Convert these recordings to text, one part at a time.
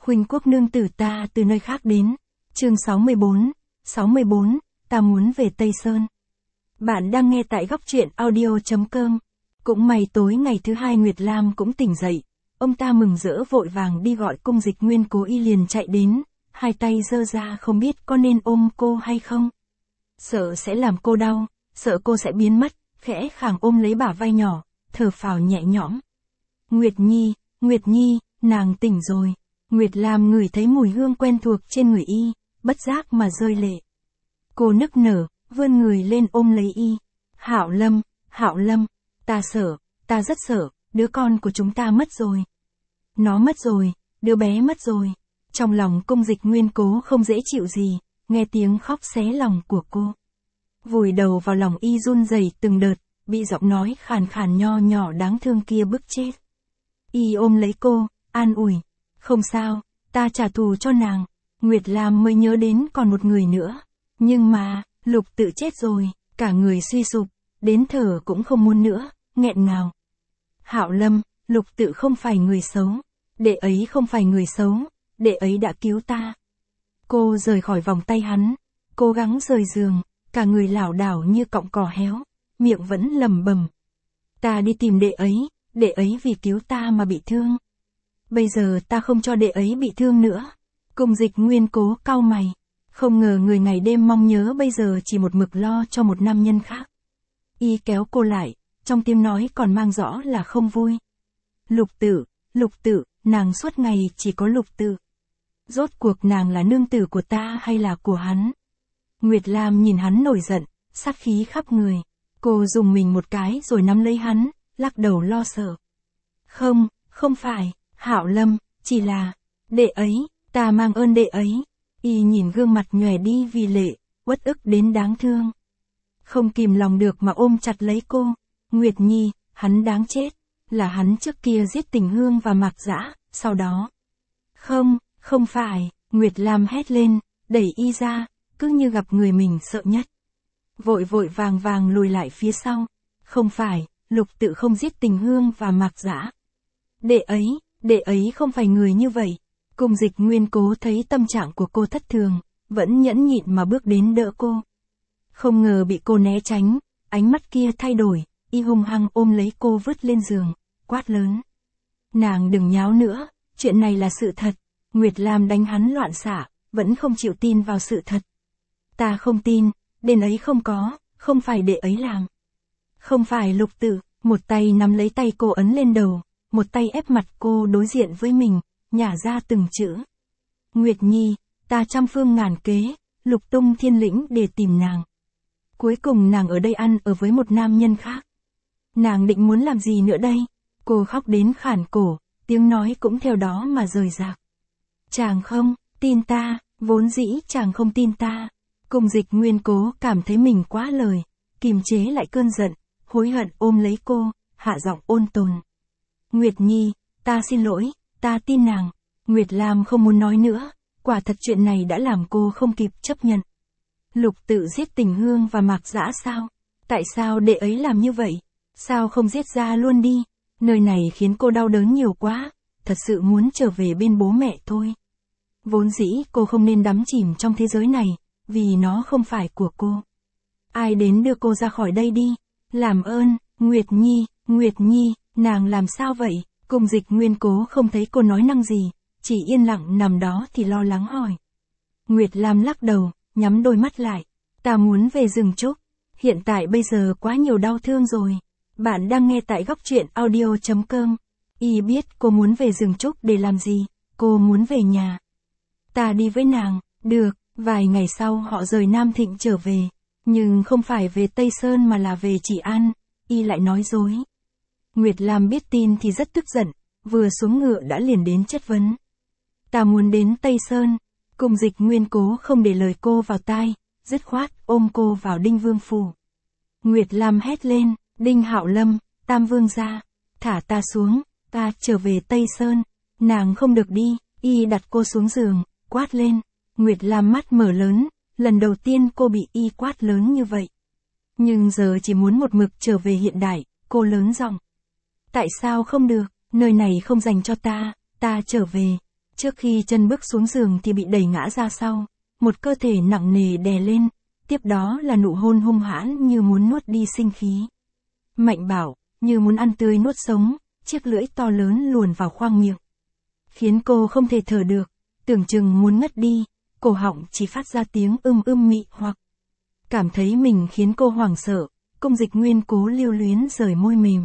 Khuynh Quốc nương tử ta từ nơi khác đến. Chương 64, ta muốn về Tây Sơn. Bạn đang nghe tại góc truyện audio.com. Cũng may tối ngày thứ hai Nguyệt Lam cũng tỉnh dậy. Ông ta mừng rỡ vội vàng đi gọi Cung Dịch Nguyên Cố y liền chạy đến, hai tay giơ ra không biết có nên ôm cô hay không. Sợ sẽ làm cô đau, sợ cô sẽ biến mất, khẽ khàng ôm lấy bả vai nhỏ, thở phào nhẹ nhõm. Nguyệt Nhi, nàng tỉnh rồi. Nguyệt Lam ngửi thấy mùi hương quen thuộc trên người y, bất giác mà rơi lệ. Cô nức nở, vươn người lên ôm lấy y. Hạo Lâm, ta sợ, ta rất sợ, đứa con của chúng ta mất rồi. Nó mất rồi, đứa bé mất rồi. Trong lòng Cung Dịch Nguyên Cố không dễ chịu gì, nghe tiếng khóc xé lòng của cô. Vùi đầu vào lòng y run rẩy từng đợt, bị giọng nói khàn khàn nho nhỏ đáng thương kia bức chết. Y ôm lấy cô, an ủi. Không sao, ta trả thù cho nàng. Nguyệt Lam mới nhớ đến còn một người nữa. Nhưng mà, Lục Tự chết rồi, cả người suy sụp, đến thở cũng không muốn nữa, nghẹn ngào. Hạo Lâm, Lục Tự không phải người xấu. Đệ ấy không phải người xấu, đệ ấy đã cứu ta. Cô rời khỏi vòng tay hắn, cố gắng rời giường, cả người lảo đảo như cọng cỏ héo, miệng vẫn lẩm bẩm. Ta đi tìm đệ ấy vì cứu ta mà bị thương. Bây giờ ta không cho đệ ấy bị thương nữa. Cung Dịch Nguyên Cố cau mày. Không ngờ người ngày đêm mong nhớ bây giờ chỉ một mực lo cho một nam nhân khác. Y kéo cô lại, trong tiếng nói còn mang rõ là không vui. Lục Tự, nàng suốt ngày chỉ có Lục Tự. Rốt cuộc nàng là nương tử của ta hay là của hắn? Nguyệt Lam nhìn hắn nổi giận, sát khí khắp người. Cô dùng mình một cái rồi nắm lấy hắn, lắc đầu lo sợ. Không phải, Hạo Lâm, chỉ là, đệ ấy, ta mang ơn đệ ấy. Y nhìn gương mặt nhòe đi vì lệ, uất ức đến đáng thương. Không kìm lòng được mà ôm chặt lấy cô. Nguyệt Nhi, hắn đáng chết. Là hắn trước kia giết Tình Hương và Mạc Dã, sau đó. Không phải, Nguyệt Lam hét lên, đẩy y ra, cứ như gặp người mình sợ nhất. Vội vàng lùi lại phía sau. Không phải, Lục Tự không giết Tình Hương và Mạc Dã. Đệ ấy không phải người như vậy. Cung Dịch Nguyên Cố thấy tâm trạng của cô thất thường, vẫn nhẫn nhịn mà bước đến đỡ cô. Không ngờ bị cô né tránh, ánh mắt kia thay đổi, y hung hăng ôm lấy cô vứt lên giường, quát lớn. Nàng đừng nháo nữa, chuyện này là sự thật. Nguyệt Lam đánh hắn loạn xạ, vẫn không chịu tin vào sự thật. Ta không tin, đến ấy không phải đệ ấy làm. Không phải Lục Tự, một tay nắm lấy tay cô ấn lên đầu, một tay ép mặt cô đối diện với mình, nhả ra từng chữ. Nguyệt Nhi, ta trăm phương ngàn kế, lục tung thiên lĩnh để tìm nàng. Cuối cùng nàng ở đây ăn ở với một nam nhân khác. Nàng định muốn làm gì nữa đây? Cô khóc đến khản cổ, tiếng nói cũng theo đó mà rời rạc. Chàng không tin ta, vốn dĩ chàng không tin ta. Cung Dịch Nguyên Cố cảm thấy mình quá lời, kìm chế lại cơn giận, hối hận ôm lấy cô, hạ giọng ôn tồn. Nguyệt Nhi, ta xin lỗi, ta tin nàng. Nguyệt Lam không muốn nói nữa, quả thật chuyện này đã làm cô không kịp chấp nhận. Lục Tự giết Tình Hương và Mạc Dã sao? Tại sao đệ ấy làm như vậy? Sao không giết ra luôn đi? Nơi này khiến cô đau đớn nhiều quá, thật sự muốn trở về bên bố mẹ thôi. Vốn dĩ cô không nên đắm chìm trong thế giới này, vì nó không phải của cô. Ai đến đưa cô ra khỏi đây đi? Làm ơn, Nguyệt Nhi, nàng làm sao vậy? Cung Dịch Nguyên Cố không thấy cô nói năng gì, chỉ yên lặng nằm đó thì lo lắng hỏi. Nguyệt Lam lắc đầu, nhắm đôi mắt lại. Ta muốn về rừng trúc. Hiện tại bây giờ quá nhiều đau thương rồi. Bạn đang nghe tại góc truyện audio.com. Y biết cô muốn về rừng trúc để làm gì, cô muốn về nhà. Ta đi với nàng, được. Vài ngày sau họ rời Nam Thịnh trở về, nhưng không phải về Tây Sơn mà là về Trị An. Y lại nói dối. Nguyệt Lam biết tin thì rất tức giận, vừa xuống ngựa đã liền đến chất vấn. Ta muốn đến Tây Sơn. Cung Dịch Nguyên Cố không để lời cô vào tai, dứt khoát ôm cô vào Đinh Vương phủ. Nguyệt Lam hét lên, Đinh Hạo Lâm, Tam Vương gia, thả ta xuống, ta trở về Tây Sơn. Nàng không được đi. Y đặt cô xuống giường, quát lên. Nguyệt Lam mắt mở lớn, lần đầu tiên cô bị y quát lớn như vậy. Nhưng giờ chỉ muốn một mực trở về hiện đại, cô lớn giọng. Tại sao không được, nơi này không dành cho ta trở về. Trước khi chân bước xuống giường thì bị đẩy ngã ra sau, một cơ thể nặng nề đè lên, tiếp đó là nụ hôn hung hãn như muốn nuốt đi sinh khí. Mạnh bạo, như muốn ăn tươi nuốt sống, chiếc lưỡi to lớn luồn vào khoang miệng. Khiến cô không thể thở được, tưởng chừng muốn ngất đi, cổ họng chỉ phát ra tiếng mị hoặc. Cảm thấy mình khiến cô hoảng sợ, Cung Dịch Nguyên cố lưu luyến rời môi mềm.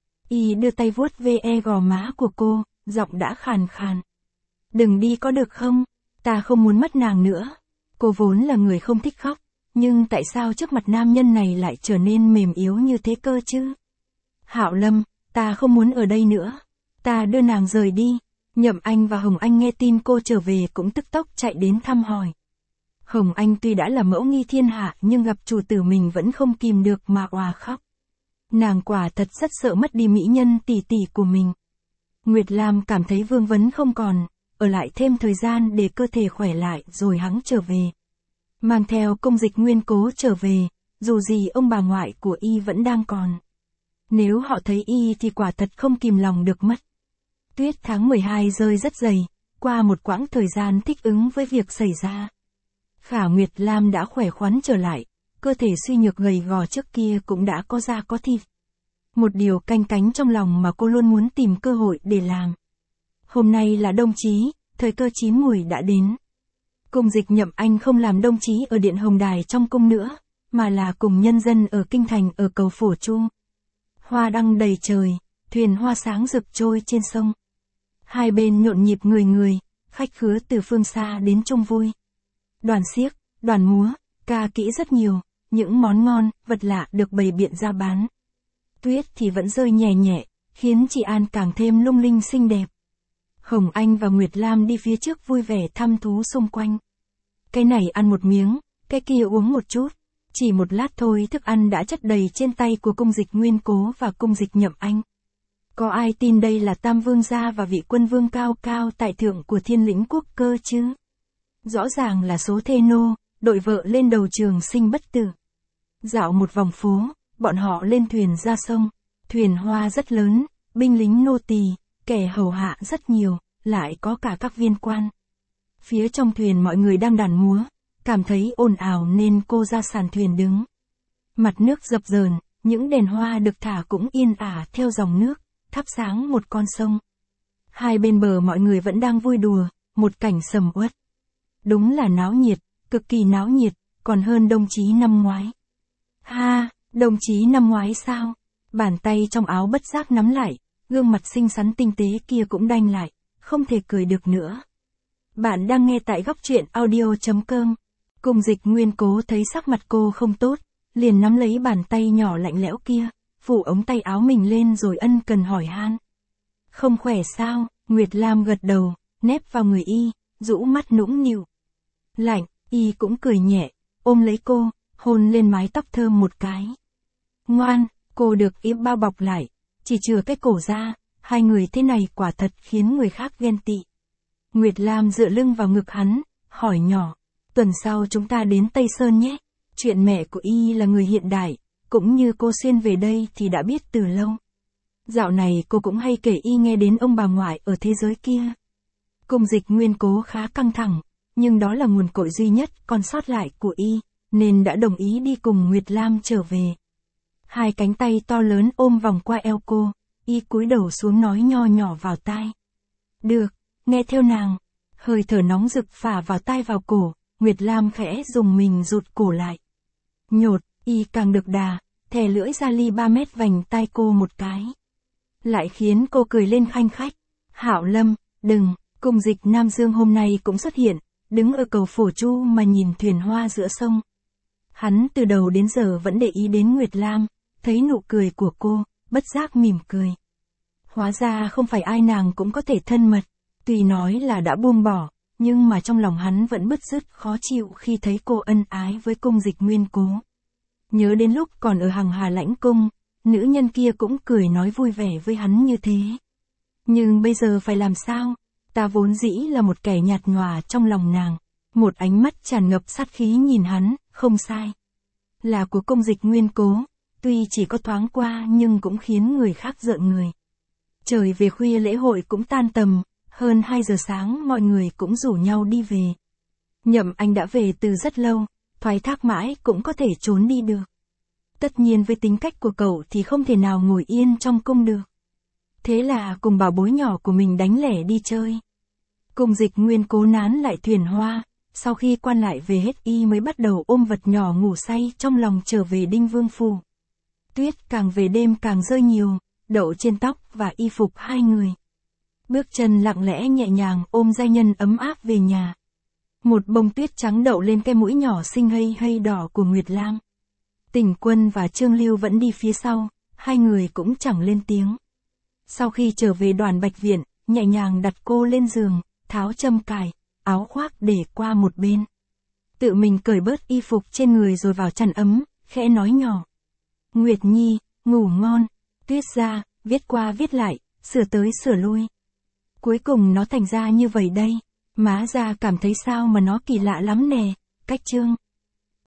Y đưa tay vuốt ve gò má của cô, giọng đã khàn khàn. Đừng đi có được không, ta không muốn mất nàng nữa. Cô vốn là người không thích khóc, nhưng tại sao trước mặt nam nhân này lại trở nên mềm yếu như thế cơ chứ? Hạo Lâm, ta không muốn ở đây nữa. Ta đưa nàng rời đi. Nhậm Anh và Hồng Anh nghe tin cô trở về cũng tức tốc chạy đến thăm hỏi. Hồng Anh tuy đã là mẫu nghi thiên hạ nhưng gặp chủ tử mình vẫn không kìm được mà òa khóc. Nàng quả thật rất sợ mất đi mỹ nhân tỷ tỷ của mình. Nguyệt Lam cảm thấy vương vấn không còn, ở lại thêm thời gian để cơ thể khỏe lại rồi hắn trở về. Mang theo Cung Dịch Nguyên cố trở về, dù gì ông bà ngoại của y vẫn đang còn. Nếu họ thấy y thì quả thật không kìm lòng được mất. Tuyết tháng 12 rơi rất dày, qua một quãng thời gian thích ứng với việc xảy ra. Khả Nguyệt Lam đã khỏe khoắn trở lại, cơ thể suy nhược gầy gò trước kia cũng đã có da có thịt. Một điều canh cánh trong lòng mà cô luôn muốn tìm cơ hội để làm. Hôm nay là đông chí, thời cơ chín mùi đã đến. Cung Dịch Nhậm Anh không làm đông chí ở điện Hồng Đài trong cung nữa, mà là cùng nhân dân ở kinh thành ở cầu Phổ Trung. Hoa đăng đầy trời, thuyền hoa sáng rực trôi trên sông. Hai bên nhộn nhịp người người, khách khứa từ phương xa đến chung vui. Đoàn xiếc, đoàn múa, ca kỹ rất nhiều, những món ngon, vật lạ được bày biện ra bán. Tuyết thì vẫn rơi nhẹ nhẹ, khiến chị An càng thêm lung linh xinh đẹp. Hồng Anh và Nguyệt Lam đi phía trước vui vẻ thăm thú xung quanh. Cái này ăn một miếng, cái kia uống một chút. Chỉ một lát thôi thức ăn đã chất đầy trên tay của Cung Dịch Nguyên cố và Cung Dịch Nhậm Anh. Có ai tin đây là Tam Vương gia và vị quân vương cao cao tại thượng của Thiên Lĩnh quốc cơ chứ? Rõ ràng là số thê nô, đội vợ lên đầu trường sinh bất tử. Dạo một vòng phố, bọn họ lên thuyền ra sông. Thuyền hoa rất lớn, binh lính nô tỳ, kẻ hầu hạ rất nhiều, lại có cả các viên quan. Phía trong thuyền mọi người đang đàn múa, cảm thấy ồn ào nên cô ra sàn thuyền đứng. Mặt nước dập dờn, những đèn hoa được thả cũng yên ả theo dòng nước, thắp sáng một con sông. Hai bên bờ mọi người vẫn đang vui đùa, một cảnh sầm uất. Đúng là náo nhiệt, cực kỳ náo nhiệt, còn hơn đông chí năm ngoái. Ha, đông chí năm ngoái sao? Bàn tay trong áo bất giác nắm lại, gương mặt xinh xắn tinh tế kia cũng đanh lại, không thể cười được nữa. Bạn đang nghe tại góc truyện audio.com. Cung Dịch Nguyên cố thấy sắc mặt cô không tốt, liền nắm lấy bàn tay nhỏ lạnh lẽo kia, phủ ống tay áo mình lên rồi ân cần hỏi han. Không khỏe sao? Nguyệt Lam gật đầu, nép vào người y, rũ mắt nũng nịu. Lạnh, y cũng cười nhẹ, ôm lấy cô, hôn lên mái tóc thơm một cái. Ngoan, cô được y bao bọc lại, chỉ chừa cái cổ ra, hai người thế này quả thật khiến người khác ghen tị. Nguyệt Lam dựa lưng vào ngực hắn, hỏi nhỏ, tuần sau chúng ta đến Tây Sơn nhé. Chuyện mẹ của y là người hiện đại, cũng như cô xuyên về đây thì đã biết từ lâu. Dạo này cô cũng hay kể y nghe đến ông bà ngoại ở thế giới kia. Cung Dịch Nguyên cố khá căng thẳng, nhưng đó là nguồn cội duy nhất còn sót lại của y, nên đã đồng ý đi cùng Nguyệt Lam trở về. Hai cánh tay to lớn ôm vòng qua eo cô, y cúi đầu xuống nói nho nhỏ vào tai. Được, nghe theo nàng. Hơi thở nóng rực phả vào tai vào cổ, Nguyệt Lam khẽ dùng mình rụt cổ lại. Nhột, y càng được đà, thè lưỡi ra ly 3 mét vành tai cô một cái. Lại khiến cô cười lên khanh khách. Hạo Lâm, đừng, Cung Dịch Nam Dương hôm nay cũng xuất hiện, đứng ở cầu Phổ Chu mà nhìn thuyền hoa giữa sông. Hắn từ đầu đến giờ vẫn để ý đến Nguyệt Lam, thấy nụ cười của cô, bất giác mỉm cười. Hóa ra không phải ai nàng cũng có thể thân mật, tuy nói là đã buông bỏ, nhưng mà trong lòng hắn vẫn bứt rứt khó chịu khi thấy cô ân ái với Cung Dịch Nguyên cố. Nhớ đến lúc còn ở Hằng Hà Lãnh Cung, nữ nhân kia cũng cười nói vui vẻ với hắn như thế. Nhưng bây giờ phải làm sao? Ta vốn dĩ là một kẻ nhạt nhòa trong lòng nàng. Một ánh mắt tràn ngập sát khí nhìn hắn, không sai. Là của Cung Dịch Nguyên cố, tuy chỉ có thoáng qua nhưng cũng khiến người khác rợn người. Trời về khuya lễ hội cũng tan tầm, Hơn 2 giờ sáng mọi người cũng rủ nhau đi về. Nhậm Anh đã về từ rất lâu, thoái thác mãi cũng có thể trốn đi được. Tất nhiên với tính cách của cậu thì không thể nào ngồi yên trong cung được. Thế là cùng bảo bối nhỏ của mình đánh lẻ đi chơi. Cùng Dịch Nguyên cố nán lại thuyền hoa, sau khi quan lại về hết y mới bắt đầu ôm vật nhỏ ngủ say trong lòng trở về Đinh Vương phủ. Tuyết càng về đêm càng rơi nhiều, đậu trên tóc và y phục hai người. Bước chân lặng lẽ nhẹ nhàng ôm giai nhân ấm áp về nhà. Một bông tuyết trắng đậu lên cái mũi nhỏ xinh hây hây đỏ của Nguyệt Lam. Tỉnh Quân và Trương Lưu vẫn đi phía sau, hai người cũng chẳng lên tiếng. Sau khi trở về Đoàn Bạch Viện, nhẹ nhàng đặt cô lên giường, tháo châm cài, áo khoác để qua một bên. Tự mình cởi bớt y phục trên người rồi vào chăn ấm, khẽ nói nhỏ. Nguyệt Nhi, ngủ ngon. Tuyết ra, viết qua viết lại, sửa tới sửa lui. Cuối cùng nó thành ra như vậy đây. Má ra cảm thấy sao mà nó kỳ lạ lắm nè, cách chương.